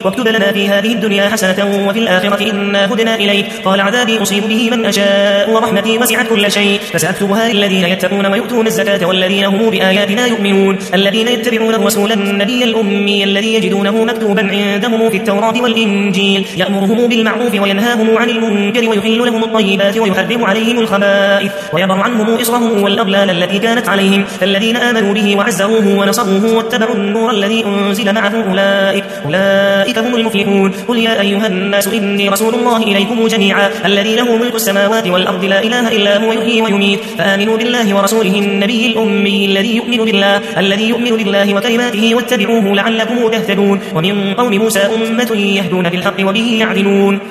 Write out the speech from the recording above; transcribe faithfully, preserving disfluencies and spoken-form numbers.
واكتب لنا في هذه الدنيا حسنة وفي الآخرة إنا هدنا إليك. قال عذابي أصيب به من أشاء ورحمتي وسعت كل شيء فسأكتبها للذين يتقون ويؤتون الزكاة والذين هم بآياتنا يؤمنون الذين يتبعون الرسول النبي الأمي الذي يجدونه مكتوبا عندهم في التوراة والإنجيل يأمرهم بالمعروف وينهاهم عن المنكر ويحل لهم الطيبات ويحرم عليهم الخبائث ويضع عنهم إصرهم والأغلال التي كانت عليهم فالذين آمنوا به وعزروه ونصروه واتبعوا النور الذي أنزل معه أولئك, أولئك هم المفلحون. قل يا أيها الناس إني رسول الله إليكم جميعا الذي له ملك السماوات والأرض لا إله إلا هو يحيي ويميت فآمنوا بالله ورسوله النبي الأمي الذي يؤمن بالله الذي يؤمن بالله وكلماته واتبعوه لعلكم تهتدون. ومن قوم موسى أمة يهدون بالحق وبه يعدلون.